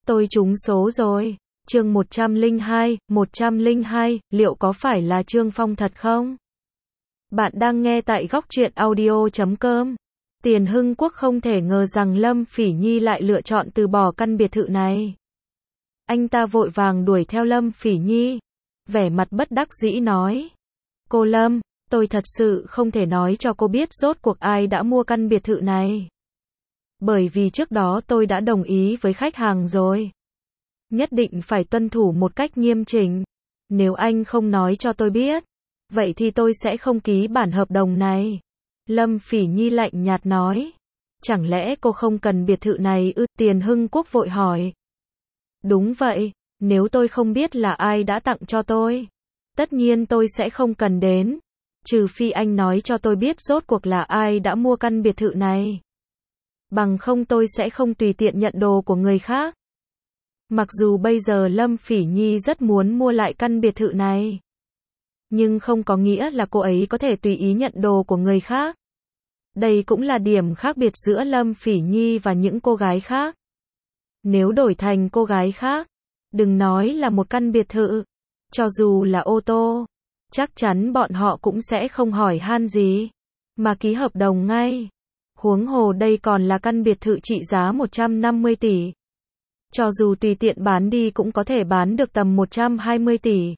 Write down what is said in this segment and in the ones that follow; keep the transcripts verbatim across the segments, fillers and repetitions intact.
Tôi trúng số rồi. Chương một trăm lẻ hai, một trăm lẻ hai, liệu có phải là Trương Phong thật không? Bạn đang nghe tại góc truyện audio chấm com. Tiền Hưng Quốc không thể ngờ rằng Lâm Phỉ Nhi lại lựa chọn từ bỏ căn biệt thự này. Anh ta vội vàng đuổi theo Lâm Phỉ Nhi, vẻ mặt bất đắc dĩ nói: "Cô Lâm, tôi thật sự không thể nói cho cô biết rốt cuộc ai đã mua căn biệt thự này. Bởi vì trước đó tôi đã đồng ý với khách hàng rồi. Nhất định phải tuân thủ một cách nghiêm chỉnh. Nếu anh không nói cho tôi biết, vậy thì tôi sẽ không ký bản hợp đồng này." Lâm Phỉ Nhi lạnh nhạt nói. "Chẳng lẽ cô không cần biệt thự này ư?" Tiền Hưng Quốc vội hỏi. "Đúng vậy, nếu tôi không biết là ai đã tặng cho tôi, tất nhiên tôi sẽ không cần đến. Trừ phi anh nói cho tôi biết rốt cuộc là ai đã mua căn biệt thự này. Bằng không tôi sẽ không tùy tiện nhận đồ của người khác." Mặc dù bây giờ Lâm Phỉ Nhi rất muốn mua lại căn biệt thự này, nhưng không có nghĩa là cô ấy có thể tùy ý nhận đồ của người khác. Đây cũng là điểm khác biệt giữa Lâm Phỉ Nhi và những cô gái khác. Nếu đổi thành cô gái khác, đừng nói là một căn biệt thự, cho dù là ô tô, chắc chắn bọn họ cũng sẽ không hỏi han gì, mà ký hợp đồng ngay. Huống hồ đây còn là căn biệt thự trị giá một trăm năm mươi tỷ. Cho dù tùy tiện bán đi cũng có thể bán được tầm một trăm hai mươi tỷ.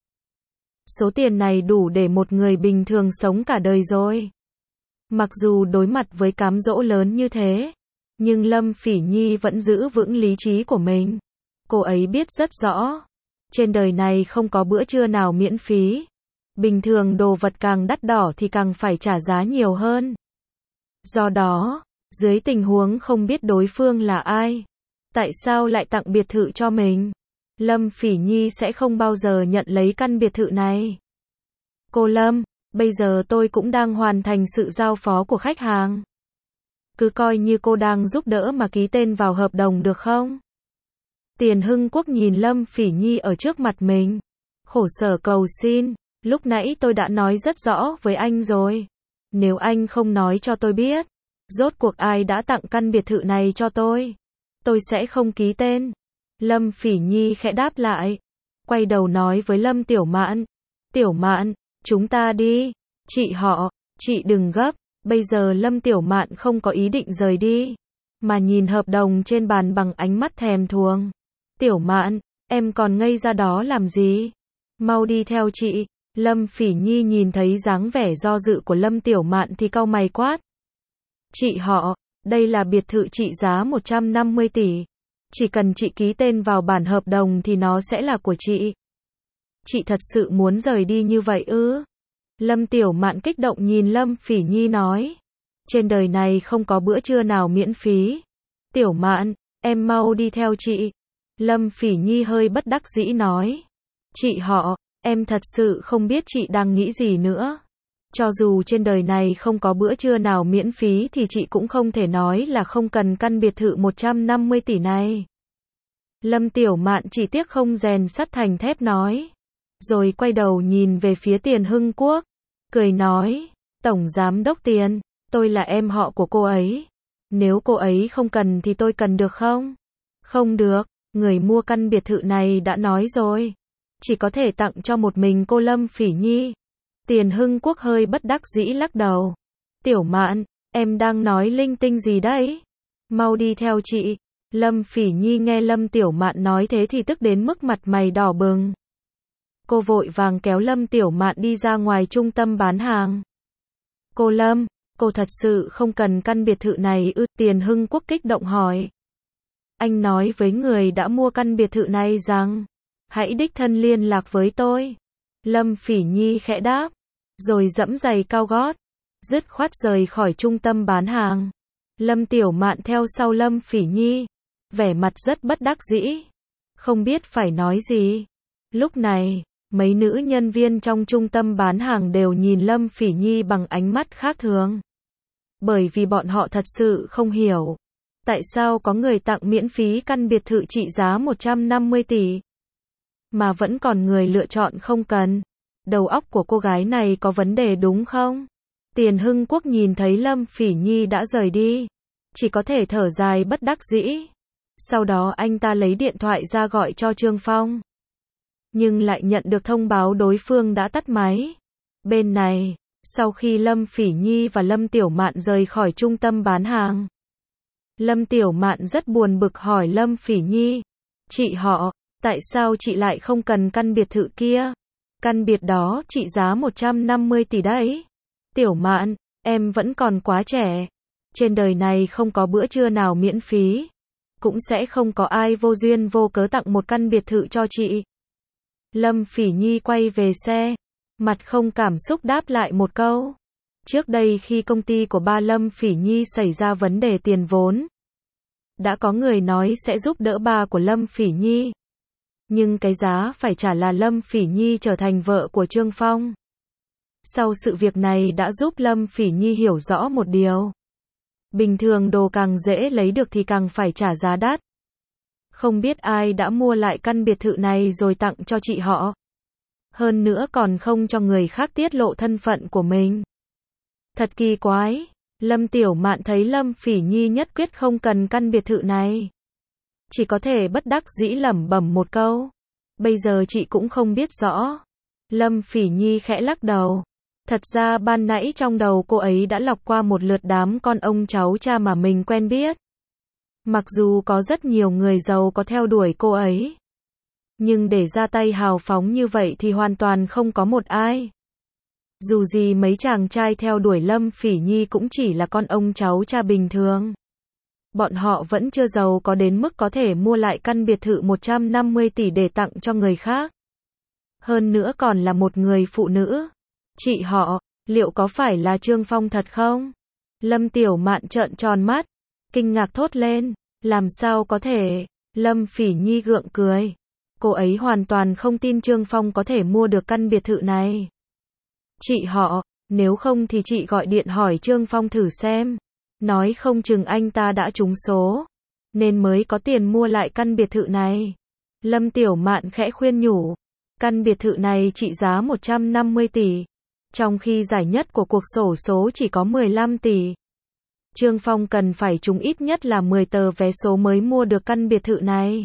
Số tiền này đủ để một người bình thường sống cả đời rồi. Mặc dù đối mặt với cám dỗ lớn như thế, nhưng Lâm Phỉ Nhi vẫn giữ vững lý trí của mình. Cô ấy biết rất rõ, trên đời này không có bữa trưa nào miễn phí. Bình thường đồ vật càng đắt đỏ thì càng phải trả giá nhiều hơn. Do đó, dưới tình huống không biết đối phương là ai, tại sao lại tặng biệt thự cho mình, Lâm Phỉ Nhi sẽ không bao giờ nhận lấy căn biệt thự này. "Cô Lâm, bây giờ tôi cũng đang hoàn thành sự giao phó của khách hàng. Cứ coi như cô đang giúp đỡ mà ký tên vào hợp đồng được không?" Tiền Hưng Quốc nhìn Lâm Phỉ Nhi ở trước mặt mình, khổ sở cầu xin: "Lúc nãy tôi đã nói rất rõ với anh rồi. Nếu anh không nói cho tôi biết rốt cuộc ai đã tặng căn biệt thự này cho tôi, tôi sẽ không ký tên." Lâm Phỉ Nhi khẽ đáp lại, quay đầu nói với Lâm Tiểu Mạn: "Tiểu Mạn, chúng ta đi." "Chị họ, chị đừng gấp." Bây giờ Lâm Tiểu Mạn không có ý định rời đi, mà nhìn hợp đồng trên bàn bằng ánh mắt thèm thuồng. "Tiểu Mạn, em còn ngây ra đó làm gì? Mau đi theo chị." Lâm Phỉ Nhi nhìn thấy dáng vẻ do dự của Lâm Tiểu Mạn thì cau mày quát: "Chị họ, đây là biệt thự trị giá một trăm năm mươi tỷ. Chỉ cần chị ký tên vào bản hợp đồng thì nó sẽ là của chị. Chị thật sự muốn rời đi như vậy ư?" Lâm Tiểu Mạn kích động nhìn Lâm Phỉ Nhi nói: "Trên đời này không có bữa trưa nào miễn phí. Tiểu Mạn, em mau đi theo chị." Lâm Phỉ Nhi hơi bất đắc dĩ nói: "Chị họ, em thật sự không biết chị đang nghĩ gì nữa. Cho dù trên đời này không có bữa trưa nào miễn phí thì chị cũng không thể nói là không cần căn biệt thự một trăm năm mươi tỷ này." Lâm Tiểu Mạn chỉ tiếc không rèn sắt thành thép nói, rồi quay đầu nhìn về phía Tiền Hưng Quốc, cười nói: "Tổng giám đốc Tiền, tôi là em họ của cô ấy. Nếu cô ấy không cần thì tôi cần được không?" "Không được, người mua căn biệt thự này đã nói rồi, chỉ có thể tặng cho một mình cô Lâm Phỉ Nhi." Tiền Hưng Quốc hơi bất đắc dĩ lắc đầu: "Tiểu Mạn, em đang nói linh tinh gì đấy? Mau đi theo chị." Lâm Phỉ Nhi nghe Lâm Tiểu Mạn nói thế thì tức đến mức mặt mày đỏ bừng. Cô vội vàng kéo Lâm Tiểu Mạn đi ra ngoài trung tâm bán hàng. "Cô Lâm, cô thật sự không cần căn biệt thự này ư?" Tiền Hưng Quốc kích động hỏi. "Anh nói với người đã mua căn biệt thự này rằng hãy đích thân liên lạc với tôi." Lâm Phỉ Nhi khẽ đáp, rồi giẫm giày cao gót, dứt khoát rời khỏi trung tâm bán hàng. Lâm Tiểu Mạn theo sau Lâm Phỉ Nhi, vẻ mặt rất bất đắc dĩ, không biết phải nói gì. Lúc này, mấy nữ nhân viên trong trung tâm bán hàng đều nhìn Lâm Phỉ Nhi bằng ánh mắt khác thường. Bởi vì bọn họ thật sự không hiểu, tại sao có người tặng miễn phí căn biệt thự trị giá một trăm năm mươi tỷ, mà vẫn còn người lựa chọn không cần. Đầu óc của cô gái này có vấn đề đúng không? Tiền Hưng Quốc nhìn thấy Lâm Phỉ Nhi đã rời đi, chỉ có thể thở dài bất đắc dĩ. Sau đó anh ta lấy điện thoại ra gọi cho Trương Phong. Nhưng lại nhận được thông báo đối phương đã tắt máy. Bên này, sau khi Lâm Phỉ Nhi và Lâm Tiểu Mạn rời khỏi trung tâm bán hàng, Lâm Tiểu Mạn rất buồn bực hỏi Lâm Phỉ Nhi, chị họ, tại sao chị lại không cần căn biệt thự kia? Căn biệt đó trị giá một trăm năm mươi tỷ đấy. Tiểu Mạn, em vẫn còn quá trẻ. Trên đời này không có bữa trưa nào miễn phí. Cũng sẽ không có ai vô duyên vô cớ tặng một căn biệt thự cho chị. Lâm Phỉ Nhi quay về xe, mặt không cảm xúc đáp lại một câu. Trước đây khi công ty của ba Lâm Phỉ Nhi xảy ra vấn đề tiền vốn, đã có người nói sẽ giúp đỡ ba của Lâm Phỉ Nhi. Nhưng cái giá phải trả là Lâm Phỉ Nhi trở thành vợ của Trương Phong. Sau sự việc này đã giúp Lâm Phỉ Nhi hiểu rõ một điều. Bình thường đồ càng dễ lấy được thì càng phải trả giá đắt. Không biết ai đã mua lại căn biệt thự này rồi tặng cho chị họ. Hơn nữa còn không cho người khác tiết lộ thân phận của mình. Thật kỳ quái. Lâm Tiểu Mạn thấy Lâm Phỉ Nhi nhất quyết không cần căn biệt thự này. Chỉ có thể bất đắc dĩ lẩm bẩm một câu. Bây giờ chị cũng không biết rõ. Lâm Phỉ Nhi khẽ lắc đầu. Thật ra ban nãy trong đầu cô ấy đã lọc qua một lượt đám con ông cháu cha mà mình quen biết. Mặc dù có rất nhiều người giàu có theo đuổi cô ấy, nhưng để ra tay hào phóng như vậy thì hoàn toàn không có một ai. Dù gì mấy chàng trai theo đuổi Lâm Phỉ Nhi cũng chỉ là con ông cháu cha bình thường. Bọn họ vẫn chưa giàu có đến mức có thể mua lại căn biệt thự một trăm năm mươi tỷ để tặng cho người khác. Hơn nữa còn là một người phụ nữ. Chị họ, liệu có phải là Trương Phong thật không? Lâm Tiểu Mạn trợn tròn mắt, kinh ngạc thốt lên. Làm sao có thể? Lâm Phỉ Nhi gượng cười. Cô ấy hoàn toàn không tin Trương Phong có thể mua được căn biệt thự này. Chị họ, nếu không thì chị gọi điện hỏi Trương Phong thử xem. Nói không chừng anh ta đã trúng số, nên mới có tiền mua lại căn biệt thự này. Lâm Tiểu Mạn khẽ khuyên nhủ. Căn biệt thự này trị giá một trăm năm mươi tỷ. Trong khi giải nhất của cuộc xổ số chỉ có mười lăm tỷ. Trương Phong cần phải trúng ít nhất là mười tờ vé số mới mua được căn biệt thự này.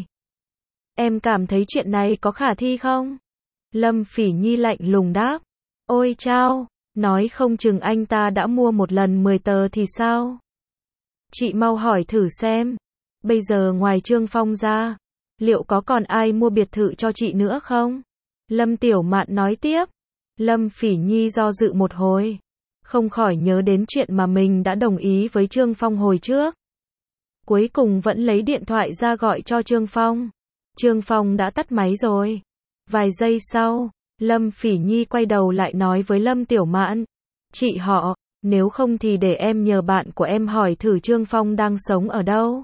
Em cảm thấy chuyện này có khả thi không? Lâm Phỉ Nhi lạnh lùng đáp. Ôi chao, nói không chừng anh ta đã mua một lần mười tờ thì sao? Chị mau hỏi thử xem. Bây giờ ngoài Trương Phong ra, liệu có còn ai mua biệt thự cho chị nữa không? Lâm Tiểu Mạn nói tiếp. Lâm Phỉ Nhi do dự một hồi, không khỏi nhớ đến chuyện mà mình đã đồng ý với Trương Phong hồi trước. Cuối cùng vẫn lấy điện thoại ra gọi cho Trương Phong. Trương Phong đã tắt máy rồi. Vài giây sau, Lâm Phỉ Nhi quay đầu lại nói với Lâm Tiểu Mạn. Chị họ, nếu không thì để em nhờ bạn của em hỏi thử Trương Phong đang sống ở đâu.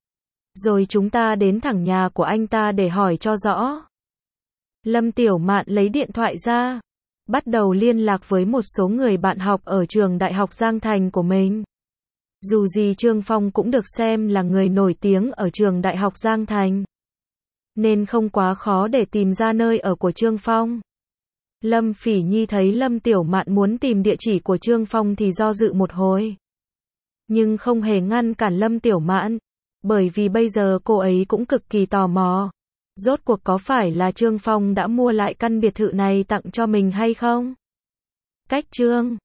Rồi chúng ta đến thẳng nhà của anh ta để hỏi cho rõ. Lâm Tiểu Mạn lấy điện thoại ra, bắt đầu liên lạc với một số người bạn học ở trường Đại học Giang Thành của mình. Dù gì Trương Phong cũng được xem là người nổi tiếng ở trường Đại học Giang Thành, nên không quá khó để tìm ra nơi ở của Trương Phong. Lâm Phỉ Nhi thấy Lâm Tiểu Mạn muốn tìm địa chỉ của Trương Phong thì do dự một hồi. Nhưng không hề ngăn cản Lâm Tiểu Mạn, bởi vì bây giờ cô ấy cũng cực kỳ tò mò. Rốt cuộc có phải là Trương Phong đã mua lại căn biệt thự này tặng cho mình hay không? Cách chương